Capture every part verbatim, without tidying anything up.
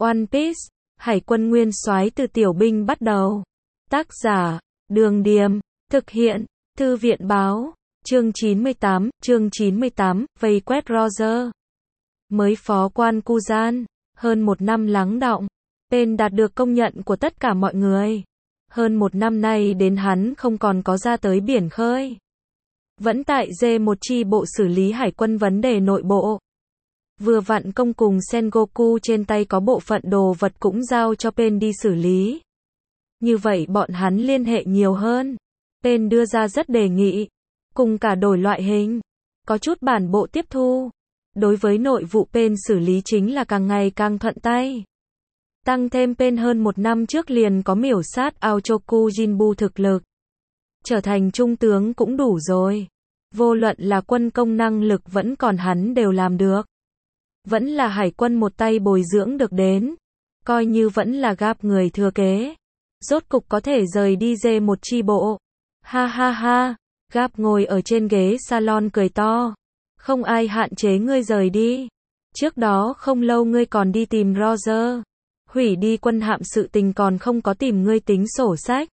One Piece, Hải quân nguyên soái từ tiểu binh bắt đầu. Tác giả, Đường Điềm, thực hiện, Thư viện báo, chương chín mươi tám, chương chín mươi tám, vây quét Roger. Mới phó quan Kuzan, hơn một năm lắng đọng, tên đạt được công nhận của tất cả mọi người. Hơn một năm nay đến hắn không còn có ra tới biển khơi. Vẫn tại D một chi bộ xử lý hải quân vấn đề nội bộ. Vừa vặn công cùng Sengoku trên tay có bộ phận đồ vật cũng giao cho Pen đi xử lý. Như vậy bọn hắn liên hệ nhiều hơn. Pen đưa ra rất đề nghị. Cùng cả đổi loại hình. Có chút bản bộ tiếp thu. Đối với nội vụ Pen xử lý chính là càng ngày càng thuận tay. Tăng thêm Pen hơn một năm trước liền có miểu sát Aochoku Jinbu thực lực. Trở thành trung tướng cũng đủ rồi. Vô luận là quân công năng lực vẫn còn hắn đều làm được. Vẫn là hải quân một tay bồi dưỡng được đến. Coi như vẫn là gáp người thừa kế. Rốt cục có thể rời đi D một chi bộ. Ha ha ha, gáp ngồi ở trên ghế salon cười to. Không ai hạn chế ngươi rời đi. Trước đó không lâu ngươi còn đi tìm Roger. Hủy đi quân hạm sự tình còn không có tìm ngươi tính sổ sách.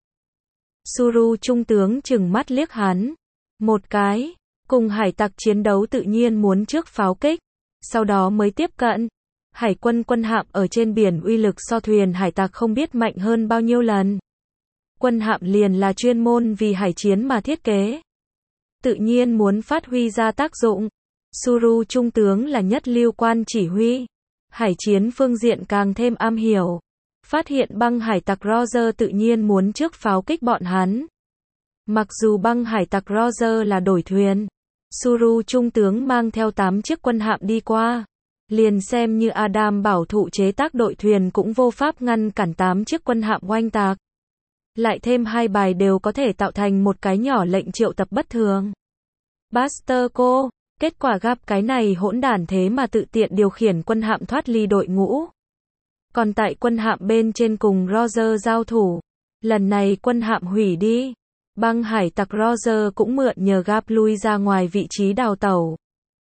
Suru trung tướng chừng mắt liếc hắn. Một cái, cùng hải tặc chiến đấu tự nhiên muốn trước pháo kích. Sau đó mới tiếp cận. Hải quân quân hạm ở trên biển uy lực so thuyền hải tặc không biết mạnh hơn bao nhiêu lần. Quân hạm liền là chuyên môn vì hải chiến mà thiết kế. Tự nhiên muốn phát huy ra tác dụng. Suru trung tướng là nhất lưu quan chỉ huy. Hải chiến phương diện càng thêm am hiểu. Phát hiện băng hải tặc Roger tự nhiên muốn trước pháo kích bọn hắn. Mặc dù băng hải tặc Roger là đổi thuyền. Suru trung tướng mang theo tám chiếc quân hạm đi qua. Liền xem như Adam bảo thụ chế tác đội thuyền cũng vô pháp ngăn cản tám chiếc quân hạm oanh tạc. Lại thêm hai bài đều có thể tạo thành một cái nhỏ lệnh triệu tập bất thường. Buster cô, kết quả gặp cái này hỗn đản thế mà tự tiện điều khiển quân hạm thoát ly đội ngũ. Còn tại quân hạm bên trên cùng Roger giao thủ. Lần này quân hạm hủy đi. Băng hải tặc Roger cũng mượn nhờ gáp lui ra ngoài vị trí đào tẩu.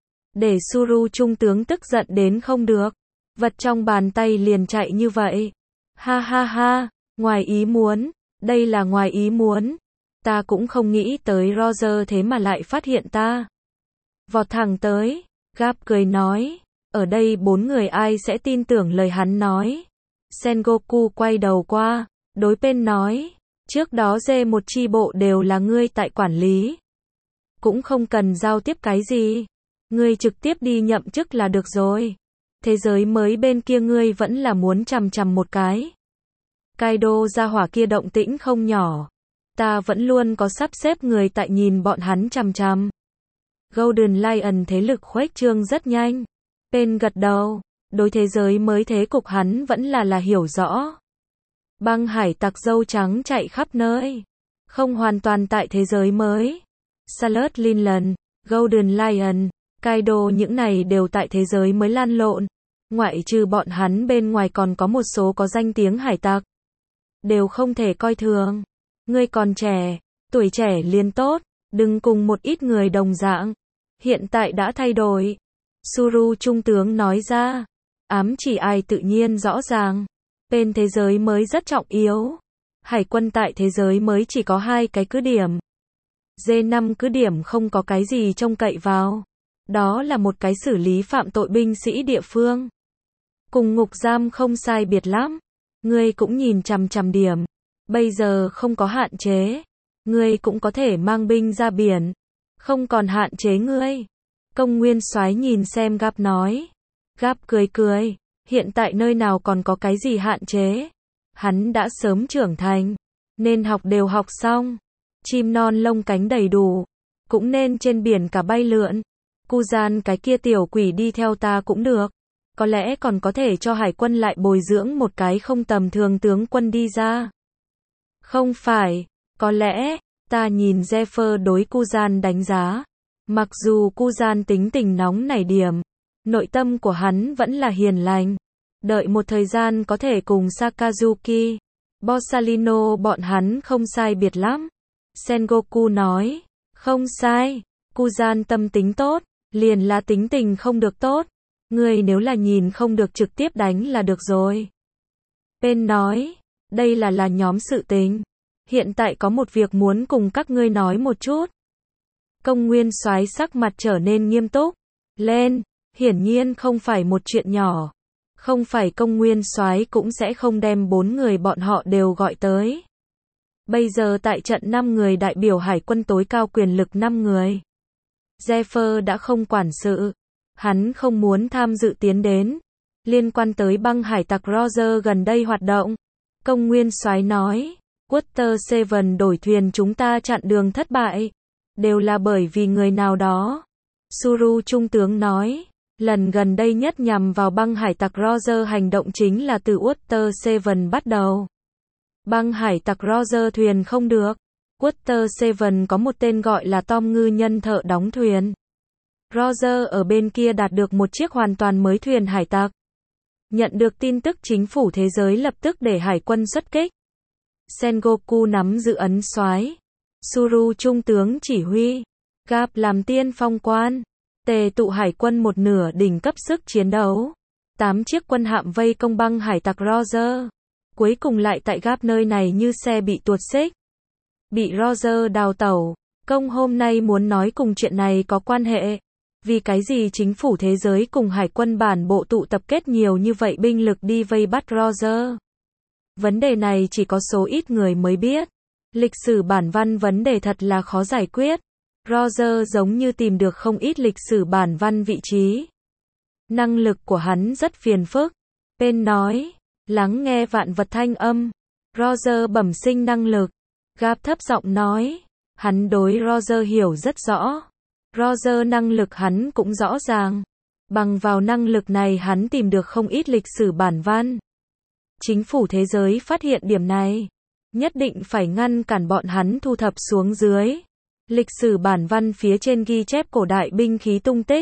Để Suru trung tướng tức giận đến không được. Vật trong bàn tay liền chạy như vậy. Ha ha ha, ngoài ý muốn. Đây là ngoài ý muốn. Ta cũng không nghĩ tới Roger thế mà lại phát hiện ta. Vọt thẳng tới. Gáp cười nói. Ở đây bốn người ai sẽ tin tưởng lời hắn nói. Sengoku quay đầu qua. Đối Pen nói. Trước đó D một chi bộ đều là ngươi tại quản lý. Cũng không cần giao tiếp cái gì. Ngươi trực tiếp đi nhậm chức là được rồi. Thế giới mới bên kia ngươi vẫn là muốn chằm chằm một cái. Kaido gia hỏa kia động tĩnh không nhỏ. Ta vẫn luôn có sắp xếp người tại nhìn bọn hắn chằm chằm. Golden Lion thế lực khuếch trương rất nhanh. Pen gật đầu. Đối thế giới mới thế cục hắn vẫn là là hiểu rõ. Băng hải tặc dâu trắng chạy khắp nơi. Không hoàn toàn tại thế giới mới. Sailor Linlan, Golden Lion, Kaido những này đều tại thế giới mới lan lộn. Ngoại trừ bọn hắn bên ngoài còn có một số có danh tiếng hải tặc. Đều không thể coi thường. Ngươi còn trẻ, tuổi trẻ liền tốt, đừng cùng một ít người đồng dạng. Hiện tại đã thay đổi. Suru trung tướng nói ra. Ám chỉ ai tự nhiên rõ ràng. Bên thế giới mới rất trọng yếu. Hải quân tại thế giới mới chỉ có hai cái cứ điểm. D năm cứ điểm không có cái gì trông cậy vào. Đó là một cái xử lý phạm tội binh sĩ địa phương. Cùng ngục giam không sai biệt lắm. Ngươi cũng nhìn chằm chằm điểm. Bây giờ không có hạn chế. Ngươi cũng có thể mang binh ra biển. Không còn hạn chế ngươi. Công nguyên soái nhìn xem Gáp nói. Gáp cười cười. Hiện tại nơi nào còn có cái gì hạn chế. Hắn đã sớm trưởng thành. Nên học đều học xong. Chim non lông cánh đầy đủ. Cũng nên trên biển cả bay lượn. Kuzan cái kia tiểu quỷ đi theo ta cũng được. Có lẽ còn có thể cho hải quân lại bồi dưỡng một cái không tầm thường tướng quân đi ra. Không phải. Có lẽ. Ta nhìn Zephyr đối Kuzan đánh giá. Mặc dù Kuzan tính tình nóng nảy điểm. Nội tâm của hắn vẫn là hiền lành. Đợi một thời gian có thể cùng Sakazuki, Borsalino bọn hắn không sai biệt lắm. Sengoku nói. Không sai. Kuzan tâm tính tốt. Liền là tính tình không được tốt. Ngươi nếu là nhìn không được trực tiếp đánh là được rồi. Pen nói, đây là là nhóm sự tình. Hiện tại có một việc muốn cùng các ngươi nói một chút. Công nguyên soái sắc mặt trở nên nghiêm túc. Lên, hiển nhiên không phải một chuyện nhỏ. Không phải công nguyên soái cũng sẽ không đem bốn người bọn họ đều gọi tới. Bây giờ tại trận năm người đại biểu hải quân tối cao quyền lực năm người. Zephyr đã không quản sự. Hắn không muốn tham dự tiến đến. Liên quan tới băng hải tặc Roger gần đây hoạt động. Công nguyên soái nói, Water Seven đổi thuyền chúng ta chặn đường thất bại. Đều là bởi vì người nào đó. Suru trung tướng nói, lần gần đây nhất nhằm vào băng hải tặc Roger hành động chính là từ Water Seven bắt đầu. Băng hải tặc Roger thuyền không được. Water Seven có một tên gọi là Tom ngư nhân thợ đóng thuyền. Roger ở bên kia đạt được một chiếc hoàn toàn mới thuyền hải tặc. Nhận được tin tức chính phủ thế giới lập tức để hải quân xuất kích. Sengoku nắm giữ ấn soái. Suru trung tướng chỉ huy. Garp làm tiên phong quan. Tề tụ hải quân một nửa đỉnh cấp sức chiến đấu. Tám chiếc quân hạm vây công băng hải tặc Roger. Cuối cùng lại tại Garp nơi này như xe bị tuột xích. Bị Roger đào tẩu. Công hôm nay muốn nói cùng chuyện này có quan hệ. Vì cái gì chính phủ thế giới cùng hải quân bản bộ tụ tập kết nhiều như vậy binh lực đi vây bắt Roger? Vấn đề này chỉ có số ít người mới biết. Lịch sử bản văn vấn đề thật là khó giải quyết. Roger giống như tìm được không ít lịch sử bản văn vị trí. Năng lực của hắn rất phiền phức. Pen nói, lắng nghe vạn vật thanh âm. Roger bẩm sinh năng lực. Garp thấp giọng nói, hắn đối Roger hiểu rất rõ. Roger năng lực hắn cũng rõ ràng. Bằng vào năng lực này hắn tìm được không ít lịch sử bản văn. Chính phủ thế giới phát hiện điểm này. Nhất định phải ngăn cản bọn hắn thu thập xuống dưới. Lịch sử bản văn phía trên ghi chép cổ đại binh khí tung tích.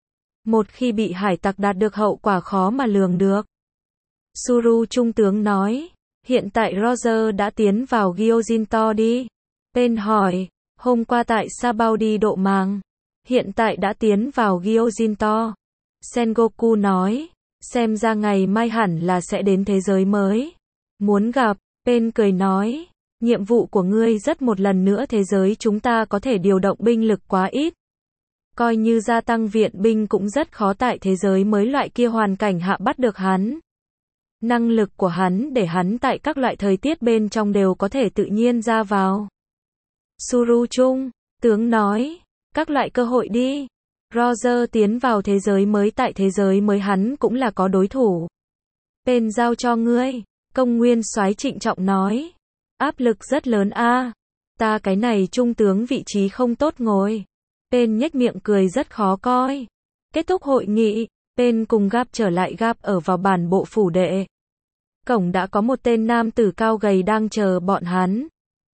Một khi bị hải tặc đạt được hậu quả khó mà lường được. Suru trung tướng nói, hiện tại Roger đã tiến vào Gyojin đi. Pen hỏi, hôm qua tại Sabaudi độ màng. Hiện tại đã tiến vào Gyojin. Sengoku nói, xem ra ngày mai hẳn là sẽ đến thế giới mới. Muốn gặp, Pen cười nói, nhiệm vụ của ngươi rất một lần nữa thế giới chúng ta có thể điều động binh lực quá ít. Coi như gia tăng viện binh cũng rất khó tại thế giới mới loại kia hoàn cảnh hạ bắt được hắn. Năng lực của hắn để hắn tại các loại thời tiết bên trong đều có thể tự nhiên ra vào. Suru trung tướng nói, các loại cơ hội đi. Roger tiến vào thế giới mới tại thế giới mới hắn cũng là có đối thủ. Pen giao cho ngươi. Công nguyên soái trịnh trọng nói. Áp lực rất lớn a. Ta cái này trung tướng vị trí không tốt ngồi. Pen nhếch miệng cười rất khó coi. Kết thúc hội nghị, Pen cùng Garp trở lại Garp ở vào bản bộ phủ đệ. Cổng đã có một tên nam tử cao gầy đang chờ bọn hắn.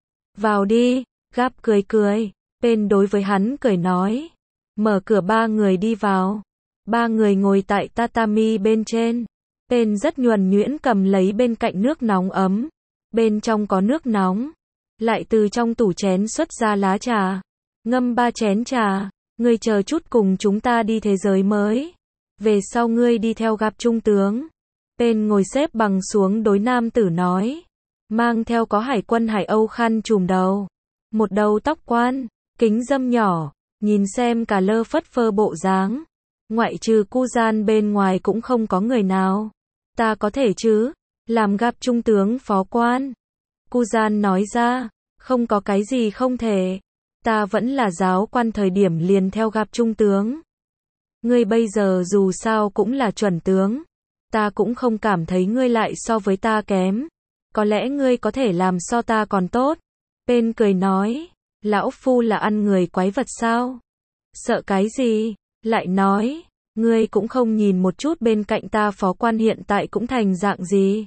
Vào đi, Garp cười cười. Pen đối với hắn cười nói. Mở cửa ba người đi vào. Ba người ngồi tại tatami bên trên. Pen rất nhuần nhuyễn cầm lấy bên cạnh nước nóng ấm. Bên trong có nước nóng. Lại từ trong tủ chén xuất ra lá trà. Ngâm ba chén trà. Ngươi chờ chút cùng chúng ta đi thế giới mới. Về sau ngươi đi theo gặp trung tướng. Pen ngồi xếp bằng xuống đối nam tử nói. Mang theo có hải quân Hải Âu khăn trùm đầu. Một đầu tóc quan. Kính dâm nhỏ. Nhìn xem cả lơ phất phơ bộ dáng. Ngoại trừ cu gian bên ngoài cũng không có người nào. Ta có thể chứ? Làm gặp trung tướng phó quan. Cu gian nói ra. Không có cái gì không thể. Ta vẫn là giáo quan thời điểm liền theo gặp trung tướng. Ngươi bây giờ dù sao cũng là chuẩn tướng. Ta cũng không cảm thấy ngươi lại so với ta kém. Có lẽ ngươi có thể làm so ta còn tốt. Pen cười nói. Lão phu là ăn người quái vật sao? Sợ cái gì? Lại nói. Ngươi cũng không nhìn một chút bên cạnh ta phó quan hiện tại cũng thành dạng gì.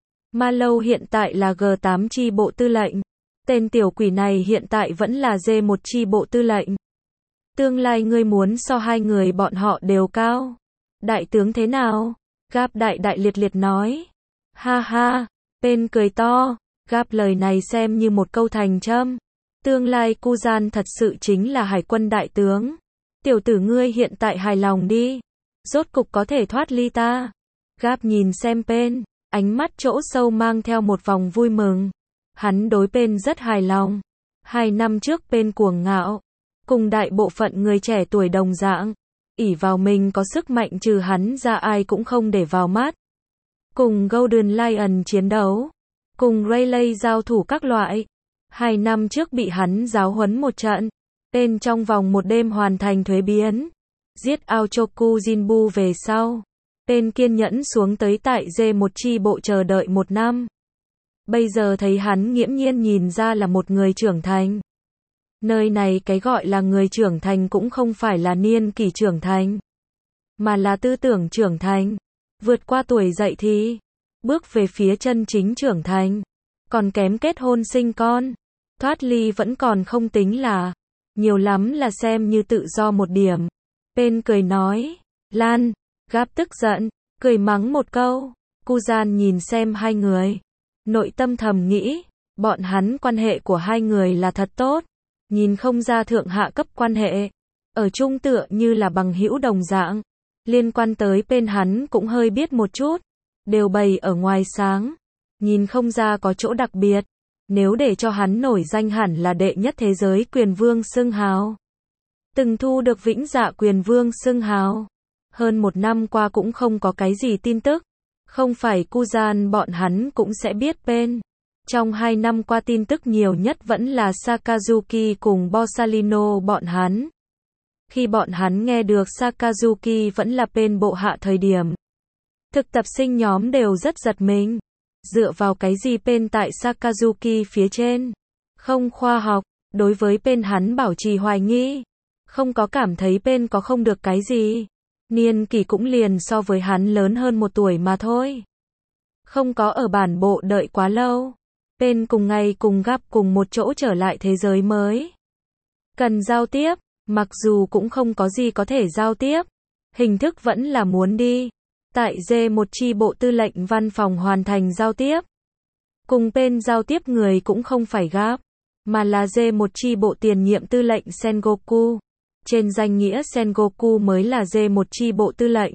Ma Lâu hiện tại là G tám chi bộ tư lệnh. Tên tiểu quỷ này hiện tại vẫn là G một chi bộ tư lệnh. Tương lai ngươi muốn so hai người bọn họ đều cao. Đại tướng thế nào? Garp đại đại liệt liệt nói. Ha ha, Pen cười to. Garp lời này xem như một câu thành châm. Tương lai cu gian thật sự chính là hải quân đại tướng. Tiểu tử ngươi hiện tại hài lòng đi. Rốt cục có thể thoát ly ta. Garp nhìn xem Pen. ánh mắt chỗ sâu mang theo một vòng vui mừng. Hắn đối Pen rất hài lòng. Hai năm trước Pen cuồng ngạo, cùng đại bộ phận người trẻ tuổi đồng dạng, ỷ vào mình có sức mạnh trừ hắn ra ai cũng không để vào mắt. Cùng Golden Lion chiến đấu, cùng Rayleigh giao thủ các loại. Hai năm trước bị hắn giáo huấn một trận, Pen trong vòng một đêm hoàn thành thuế biến. Giết Aochoku Jinbu về sau, Pen kiên nhẫn xuống tới tại D một chi bộ chờ đợi một năm. Bây giờ thấy hắn nghiễm nhiên nhìn ra là một người trưởng thành. Nơi này cái gọi là người trưởng thành cũng không phải là niên kỷ trưởng thành, mà là tư tưởng trưởng thành. Vượt qua tuổi dậy thì, bước về phía chân chính trưởng thành. Còn kém kết hôn sinh con, thoát ly vẫn còn không tính là, nhiều lắm là xem như tự do một điểm. Pen cười nói, Lan, Gap tức giận, cười mắng một câu. Kuzan nhìn xem hai người, nội tâm thầm nghĩ, bọn hắn quan hệ của hai người là thật tốt, nhìn không ra thượng hạ cấp quan hệ, ở chung tựa như là bằng hữu đồng dạng. Liên quan tới Pen hắn cũng hơi biết một chút, đều bày ở ngoài sáng, nhìn không ra có chỗ đặc biệt. Nếu để cho hắn nổi danh hẳn là đệ nhất thế giới quyền vương xưng hào. Từng thu được vĩnh dạ quyền vương xưng hào. Hơn một năm qua cũng không có cái gì tin tức. Không phải Kuzan bọn hắn cũng sẽ biết Pen. Trong hai năm qua tin tức nhiều nhất vẫn là Sakazuki cùng Borsalino bọn hắn. Khi bọn hắn nghe được Sakazuki vẫn là Pen bộ hạ thời điểm, thực tập sinh nhóm đều rất giật mình. Dựa vào cái gì Pen tại Sakazuki phía trên? Không khoa học. Đối với Pen hắn bảo trì hoài nghi. Không có cảm thấy Pen có không được cái gì. Niên kỷ cũng liền so với hắn lớn hơn một tuổi mà thôi. Không có ở bản bộ đợi quá lâu. Pen cùng ngày cùng Gap cùng một chỗ trở lại thế giới mới. Cần giao tiếp, mặc dù cũng không có gì có thể giao tiếp. Hình thức vẫn là muốn đi. Tại D một chi bộ tư lệnh văn phòng hoàn thành giao tiếp. Cùng Pen giao tiếp người cũng không phải Gap, mà là D một chi bộ tiền nhiệm tư lệnh Sengoku. Trên danh nghĩa Sengoku mới là D một chi bộ tư lệnh.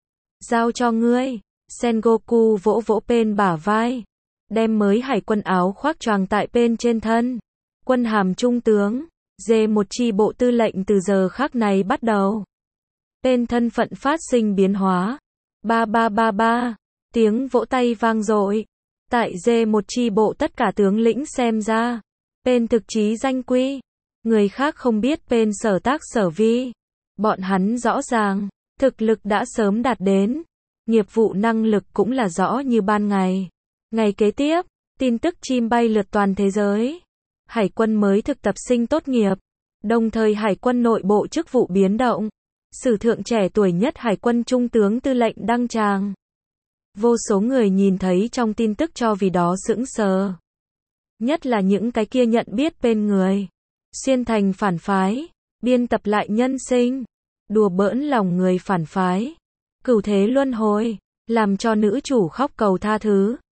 Giao cho ngươi. Sengoku vỗ vỗ Pen bả vai. Đem mới hải quân áo khoác choàng tại Pen trên thân. Quân hàm trung tướng. D một chi bộ tư lệnh từ giờ khắc này bắt đầu. Pen thân phận phát sinh biến hóa. Ba ba ba ba. Tiếng vỗ tay vang dội. Tại D một chi bộ tất cả tướng lĩnh xem ra. Pen thực chí danh quy. Người khác không biết Pen sở tác sở vi. Bọn hắn rõ ràng. Thực lực đã sớm đạt đến. Nghiệp vụ năng lực cũng là rõ như ban ngày. Ngày kế tiếp, tin tức chim bay lượt toàn thế giới. Hải quân mới thực tập sinh tốt nghiệp. Đồng thời hải quân nội bộ chức vụ biến động. Sử thượng trẻ tuổi nhất hải quân trung tướng tư lệnh đăng tràng. Vô số người nhìn thấy trong tin tức cho vì đó sững sờ. Nhất là những cái kia nhận biết Pen người. Xuyên thành phản phái. Biên tập lại nhân sinh. Đùa bỡn lòng người phản phái. Cửu thế luân hồi. Làm cho nữ chủ khóc cầu tha thứ.